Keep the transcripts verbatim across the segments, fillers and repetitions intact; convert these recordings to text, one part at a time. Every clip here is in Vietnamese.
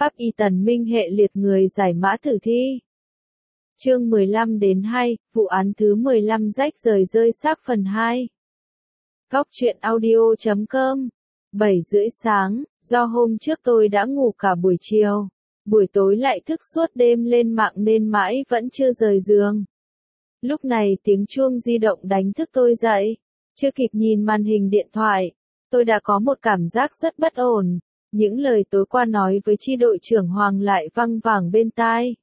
Pháp y tần minh hệ liệt người giải mã tử thi. Chương mười lăm đến hai, vụ án thứ mười lăm rách rời rơi xác phần hai. Góc truyện audio chấm com. bảy rưỡi sáng, do hôm trước tôi đã ngủ cả buổi chiều, buổi tối lại thức suốt đêm lên mạng nên mãi vẫn chưa rời giường. Lúc này tiếng chuông di động đánh thức tôi dậy, chưa kịp nhìn màn hình điện thoại, tôi đã có một cảm giác rất bất ổn. Những lời tối qua nói với chi đội trưởng Hoàng lại văng vẳng bên tai.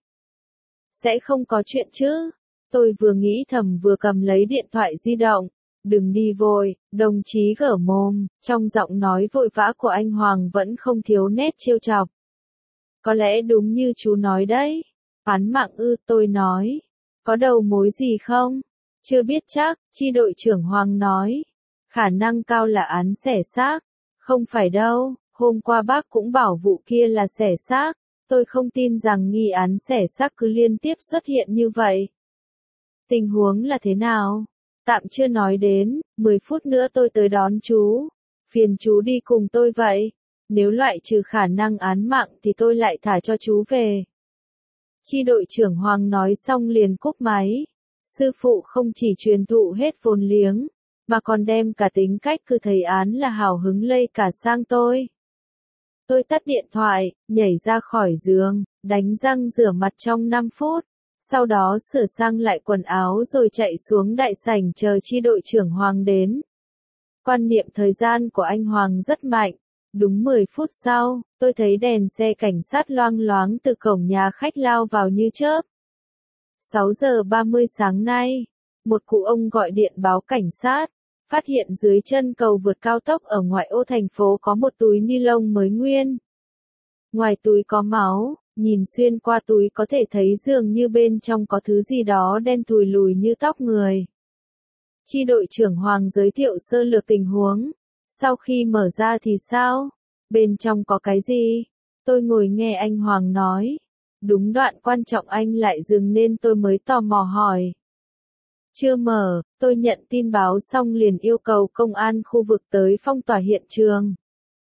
Sẽ không có chuyện chứ? Tôi vừa nghĩ thầm vừa cầm lấy điện thoại di động. Đừng đi vội, đồng chí gở mồm, trong giọng nói vội vã của anh Hoàng vẫn không thiếu nét trêu chọc. Có lẽ đúng như chú nói đấy. Án mạng ư, tôi nói. Có đầu mối gì không? Chưa biết chắc, chi đội trưởng Hoàng nói. Khả năng cao là án xẻ xác. Không phải đâu. Hôm qua bác cũng bảo vụ kia là xẻ xác, tôi không tin rằng nghi án xẻ xác cứ liên tiếp xuất hiện như vậy. Tình huống là thế nào? Tạm chưa nói đến, mười phút nữa tôi tới đón chú. Phiền chú đi cùng tôi vậy. Nếu loại trừ khả năng án mạng thì tôi lại thả cho chú về. Chi đội trưởng Hoàng nói xong liền cúp máy. Sư phụ không chỉ truyền thụ hết vốn liếng, mà còn đem cả tính cách cứ thấy án là hào hứng lây cả sang tôi. Tôi tắt điện thoại, nhảy ra khỏi giường, đánh răng rửa mặt trong năm phút, sau đó sửa sang lại quần áo rồi chạy xuống đại sảnh chờ chi đội trưởng Hoàng đến. Quan niệm thời gian của anh Hoàng rất mạnh, đúng mười phút sau, tôi thấy đèn xe cảnh sát loang loáng từ cổng nhà khách lao vào như chớp. sáu giờ ba mươi sáng nay, một cụ ông gọi điện báo cảnh sát. Phát hiện dưới chân cầu vượt cao tốc ở ngoại ô thành phố có một túi ni lông mới nguyên. Ngoài túi có máu, nhìn xuyên qua túi có thể thấy dường như bên trong có thứ gì đó đen thùi lùi như tóc người. Chi đội trưởng Hoàng giới thiệu sơ lược tình huống. Sau khi mở ra thì sao? Bên trong có cái gì? Tôi ngồi nghe anh Hoàng nói. Đúng đoạn quan trọng anh lại dừng nên tôi mới tò mò hỏi. Chưa mở, tôi nhận tin báo xong liền yêu cầu công an khu vực tới phong tỏa hiện trường.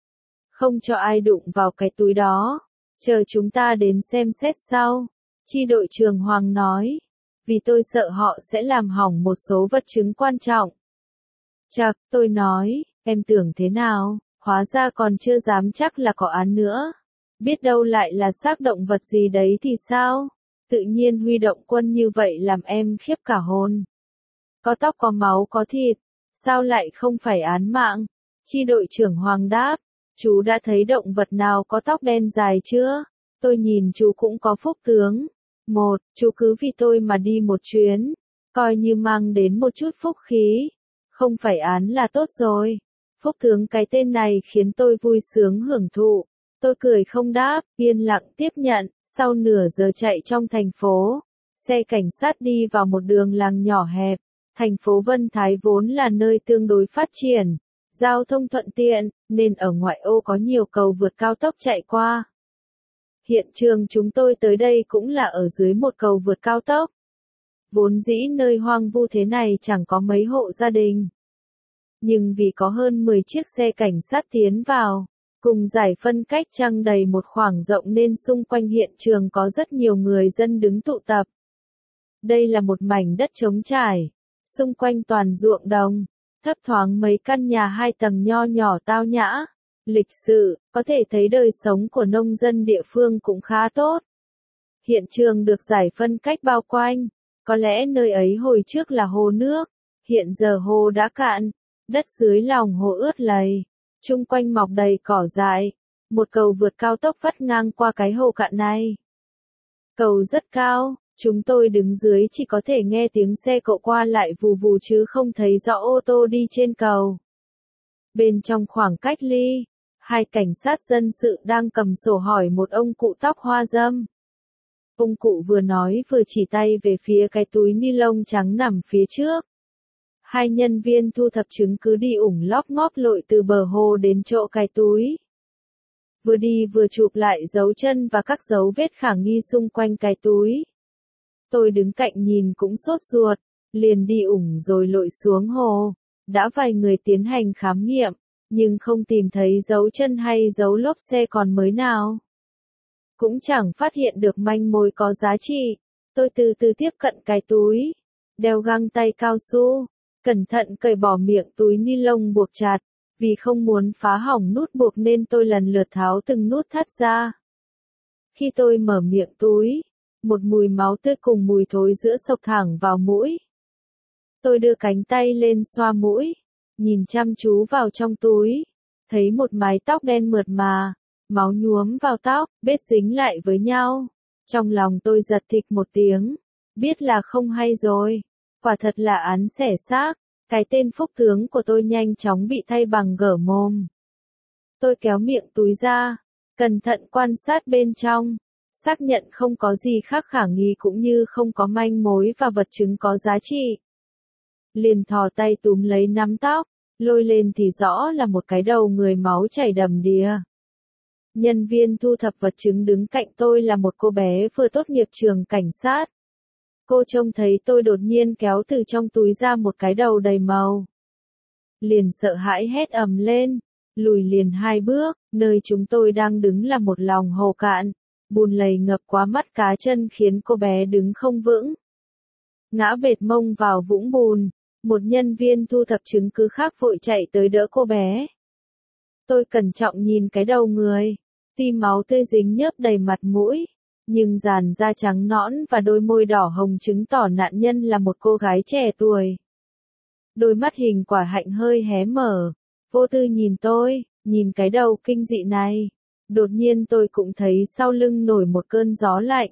Không cho ai đụng vào cái túi đó, chờ chúng ta đến xem xét sau. Chi đội trưởng Hoàng nói, vì tôi sợ họ sẽ làm hỏng một số vật chứng quan trọng. Chậc, tôi nói, em tưởng thế nào, hóa ra còn chưa dám chắc là có án nữa. Biết đâu lại là xác động vật gì đấy thì sao? Tự nhiên huy động quân như vậy làm em khiếp cả hồn. Có tóc có máu có thịt, sao lại không phải án mạng? Chi đội trưởng Hoàng đáp, chú đã thấy động vật nào có tóc đen dài chưa? Tôi nhìn chú cũng có phúc tướng. Một, chú cứ vì tôi mà đi một chuyến, coi như mang đến một chút phúc khí. Không phải án là tốt rồi. Phúc tướng cái tên này khiến tôi vui sướng hưởng thụ. Tôi cười không đáp, yên lặng tiếp nhận. Sau nửa giờ chạy trong thành phố, xe cảnh sát đi vào một đường làng nhỏ hẹp. Thành phố Vân Thái vốn là nơi tương đối phát triển, giao thông thuận tiện, nên ở ngoại ô có nhiều cầu vượt cao tốc chạy qua. Hiện trường chúng tôi tới đây cũng là ở dưới một cầu vượt cao tốc. Vốn dĩ nơi hoang vu thế này chẳng có mấy hộ gia đình. Nhưng vì có hơn mười chiếc xe cảnh sát tiến vào, cùng giải phân cách trăng đầy một khoảng rộng nên xung quanh hiện trường có rất nhiều người dân đứng tụ tập. Đây là một mảnh đất trống trải. Xung quanh toàn ruộng đồng, thấp thoáng mấy căn nhà hai tầng nho nhỏ tao nhã, lịch sự, có thể thấy đời sống của nông dân địa phương cũng khá tốt. Hiện trường được giải phân cách bao quanh, có lẽ nơi ấy hồi trước là hồ nước, hiện giờ hồ đã cạn, đất dưới lòng hồ ướt lầy, chung quanh mọc đầy cỏ dại, một cầu vượt cao tốc vắt ngang qua cái hồ cạn này. Cầu rất cao. Chúng tôi đứng dưới chỉ có thể nghe tiếng xe cộ qua lại vù vù chứ không thấy rõ ô tô đi trên cầu. Bên trong khoảng cách ly, hai cảnh sát dân sự đang cầm sổ hỏi một ông cụ tóc hoa râm. Ông cụ vừa nói vừa chỉ tay về phía cái túi ni lông trắng nằm phía trước. Hai nhân viên thu thập chứng cứ đi ủng lóp ngóp lội từ bờ hồ đến chỗ cái túi. Vừa đi vừa chụp lại dấu chân và các dấu vết khả nghi xung quanh cái túi. Tôi đứng cạnh nhìn cũng sốt ruột, liền đi ủng rồi lội xuống hồ. Đã vài người tiến hành khám nghiệm, nhưng không tìm thấy dấu chân hay dấu lốp xe còn mới nào. cũng chẳng phát hiện được manh mối có giá trị. Tôi từ từ tiếp cận cái túi, đeo găng tay cao su, cẩn thận cởi bỏ miệng túi ni lông buộc chặt, vì không muốn phá hỏng nút buộc nên tôi lần lượt tháo từng nút thắt ra. Khi tôi mở miệng túi, một mùi máu tươi cùng mùi thối giữa xộc thẳng vào mũi. Tôi đưa cánh tay lên xoa mũi, nhìn chăm chú vào trong túi, thấy một mái tóc đen mượt mà, máu nhuốm vào tóc, vết dính lại với nhau. Trong lòng tôi giật thịch một tiếng, biết là không hay rồi, quả thật là án xẻ xác, cái tên phúc tướng của tôi nhanh chóng bị thay bằng gở mồm. Tôi kéo miệng túi ra, cẩn thận quan sát bên trong, xác nhận không có gì khác khả nghi cũng như không có manh mối và vật chứng có giá trị. Liền thò tay túm lấy nắm tóc, lôi lên thì rõ là một cái đầu người máu chảy đầm đìa. Nhân viên thu thập vật chứng đứng cạnh tôi là một cô bé vừa tốt nghiệp trường cảnh sát. Cô trông thấy tôi đột nhiên kéo từ trong túi ra một cái đầu đầy màu. Liền sợ hãi hét ầm lên, lùi liền hai bước, nơi chúng tôi đang đứng là một lòng hồ cạn, bùn lầy ngập quá mắt cá chân khiến cô bé đứng không vững. Ngã bệt mông vào vũng bùn, một nhân viên thu thập chứng cứ khác vội chạy tới đỡ cô bé. Tôi cẩn trọng nhìn cái đầu người, tuy máu tươi dính nhớp đầy mặt mũi, nhưng dàn da trắng nõn và đôi môi đỏ hồng chứng tỏ nạn nhân là một cô gái trẻ tuổi. Đôi mắt hình quả hạnh hơi hé mở, vô tư nhìn tôi, nhìn cái đầu kinh dị này. Đột nhiên tôi cũng thấy sau lưng nổi một cơn gió lạnh.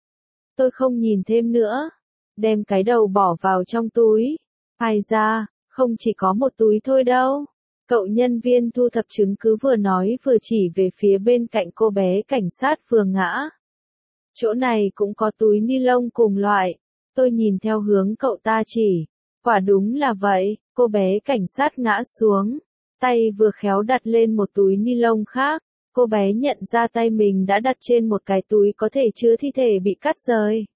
Tôi không nhìn thêm nữa, đem cái đầu bỏ vào trong túi. Ai ra, không chỉ có một túi thôi đâu. Cậu nhân viên thu thập chứng cứ vừa nói vừa chỉ về phía bên cạnh cô bé cảnh sát vừa ngã. Chỗ này cũng có túi ni lông cùng loại. Tôi nhìn theo hướng cậu ta chỉ. Quả đúng là vậy, cô bé cảnh sát ngã xuống. Tay vừa khéo đặt lên một túi ni lông khác. Cô bé nhận ra tay mình đã đặt trên một cái túi có thể chứa thi thể bị cắt rời.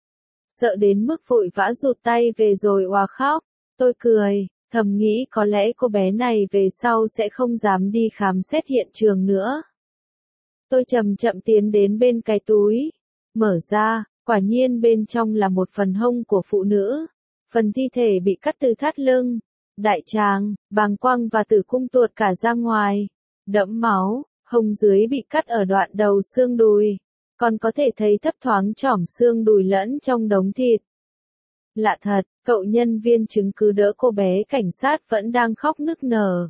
Sợ đến mức vội vã rụt tay về rồi òa khóc. Tôi cười, thầm nghĩ có lẽ cô bé này về sau sẽ không dám đi khám xét hiện trường nữa. Tôi chậm chậm tiến đến bên cái túi. Mở ra, quả nhiên bên trong là một phần hông của phụ nữ. Phần thi thể bị cắt từ thắt lưng, đại tràng, bàng quang và tử cung tuột cả ra ngoài. Đẫm máu, hông dưới bị cắt ở đoạn đầu xương đùi. Còn có thể thấy thấp thoáng chỏm xương đùi lẫn trong đống thịt. Lạ thật, cậu nhân viên chứng cứ đỡ cô bé cảnh sát vẫn đang khóc nức nở.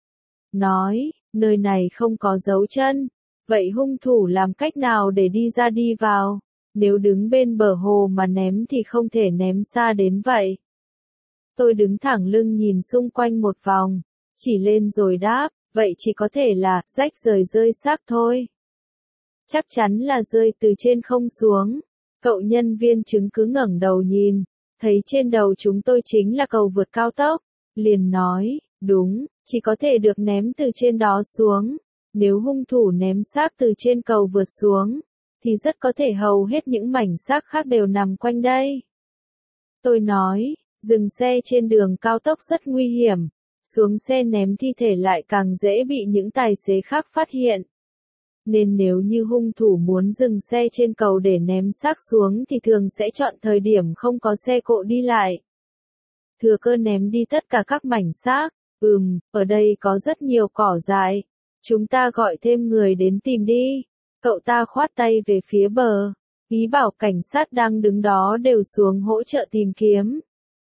Nói, nơi này không có dấu chân. Vậy hung thủ làm cách nào để đi ra đi vào? Nếu đứng bên bờ hồ mà ném thì không thể ném xa đến vậy. Tôi đứng thẳng lưng nhìn xung quanh một vòng, chỉ lên rồi đáp, vậy chỉ có thể là rách rời rơi xác thôi. Chắc chắn là rơi từ trên không xuống. Cậu nhân viên chứng cứ ngẩng đầu nhìn, thấy trên đầu chúng tôi chính là cầu vượt cao tốc, liền nói, đúng, chỉ có thể được ném từ trên đó xuống. Nếu hung thủ ném xác từ trên cầu vượt xuống, thì rất có thể hầu hết những mảnh xác khác đều nằm quanh đây. Tôi nói, dừng xe trên đường cao tốc rất nguy hiểm, xuống xe ném thi thể lại càng dễ bị những tài xế khác phát hiện. Nên nếu như hung thủ muốn dừng xe trên cầu để ném xác xuống thì thường sẽ chọn thời điểm không có xe cộ đi lại. Thừa cơ ném đi tất cả các mảnh xác. Ừm, ở đây có rất nhiều cỏ dại. Chúng ta gọi thêm người đến tìm đi. Cậu ta khoát tay về phía bờ, ý bảo cảnh sát đang đứng đó đều xuống hỗ trợ tìm kiếm.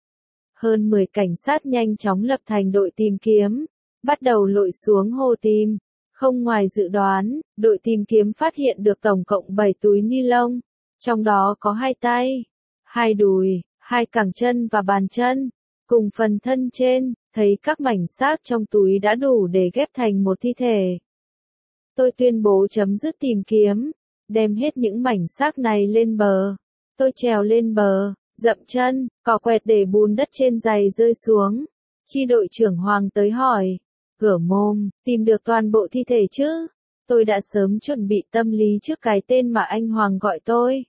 Hơn mười cảnh sát nhanh chóng lập thành đội tìm kiếm, bắt đầu lội xuống hồ tìm. Không ngoài dự đoán, đội tìm kiếm phát hiện được tổng cộng bảy túi ni lông, trong đó có hai tay, hai đùi, hai cẳng chân và bàn chân, cùng phần thân trên, thấy các mảnh xác trong túi đã đủ để ghép thành một thi thể. Tôi tuyên bố chấm dứt tìm kiếm, đem hết những mảnh xác này lên bờ. Tôi trèo lên bờ, dậm chân, cỏ quẹt để bùn đất trên giày rơi xuống. Chi đội trưởng Hoàng tới hỏi, gở mồm, tìm được toàn bộ thi thể chứ? Tôi đã sớm chuẩn bị tâm lý trước cái tên mà anh Hoàng gọi tôi.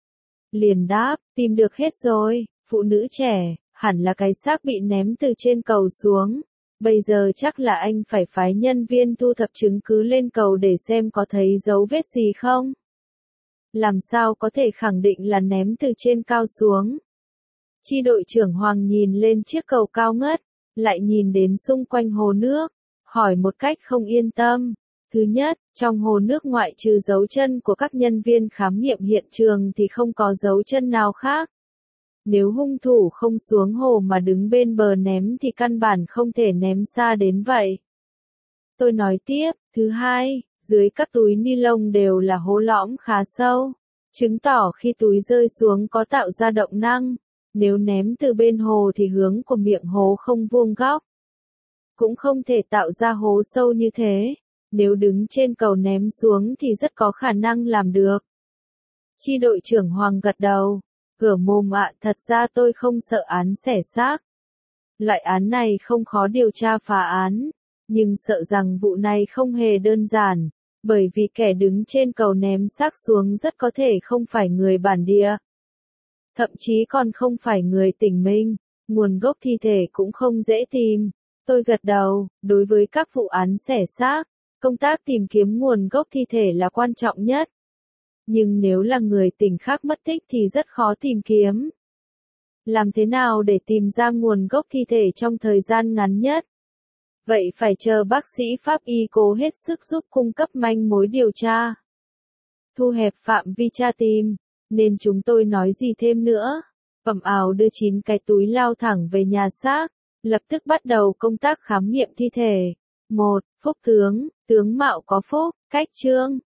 Liền đáp, tìm được hết rồi, phụ nữ trẻ, hẳn là cái xác bị ném từ trên cầu xuống. Bây giờ chắc là anh phải phái nhân viên thu thập chứng cứ lên cầu để xem có thấy dấu vết gì không. làm sao có thể khẳng định là ném từ trên cao xuống. Chi đội trưởng Hoàng nhìn lên chiếc cầu cao ngất, lại nhìn đến xung quanh hồ nước, hỏi một cách không yên tâm. Thứ nhất, trong hồ nước ngoại trừ dấu chân của các nhân viên khám nghiệm hiện trường thì không có dấu chân nào khác. Nếu hung thủ không xuống hồ mà đứng bên bờ ném thì căn bản không thể ném xa đến vậy. Tôi nói tiếp, thứ hai, dưới các túi ni lông đều là hố lõm khá sâu, chứng tỏ khi túi rơi xuống có tạo ra động năng. Nếu ném từ bên hồ thì hướng của miệng hố không vuông góc, cũng không thể tạo ra hố sâu như thế. Nếu đứng trên cầu ném xuống thì rất có khả năng làm được. Chi đội trưởng Hoàng gật đầu. Gở mồm ạ, thật ra tôi không sợ án xẻ xác. Loại án này không khó điều tra phá án, nhưng sợ rằng vụ này không hề đơn giản, bởi vì kẻ đứng trên cầu ném xác xuống rất có thể không phải người bản địa. Thậm chí còn không phải người tỉnh Minh, nguồn gốc thi thể cũng không dễ tìm. Tôi gật đầu, đối với các vụ án xẻ xác, công tác tìm kiếm nguồn gốc thi thể là quan trọng nhất. Nhưng nếu là người tỉnh khác mất tích thì rất khó tìm kiếm. Làm thế nào để tìm ra nguồn gốc thi thể trong thời gian ngắn nhất? Vậy phải chờ bác sĩ pháp y cố hết sức giúp cung cấp manh mối điều tra. Thu hẹp phạm vi tra tìm, nên chúng tôi nói gì thêm nữa. Phẩm ảo đưa chín cái túi lao thẳng về nhà xác, lập tức bắt đầu công tác khám nghiệm thi thể. một. Phúc tướng, tướng mạo có phúc, cách chương.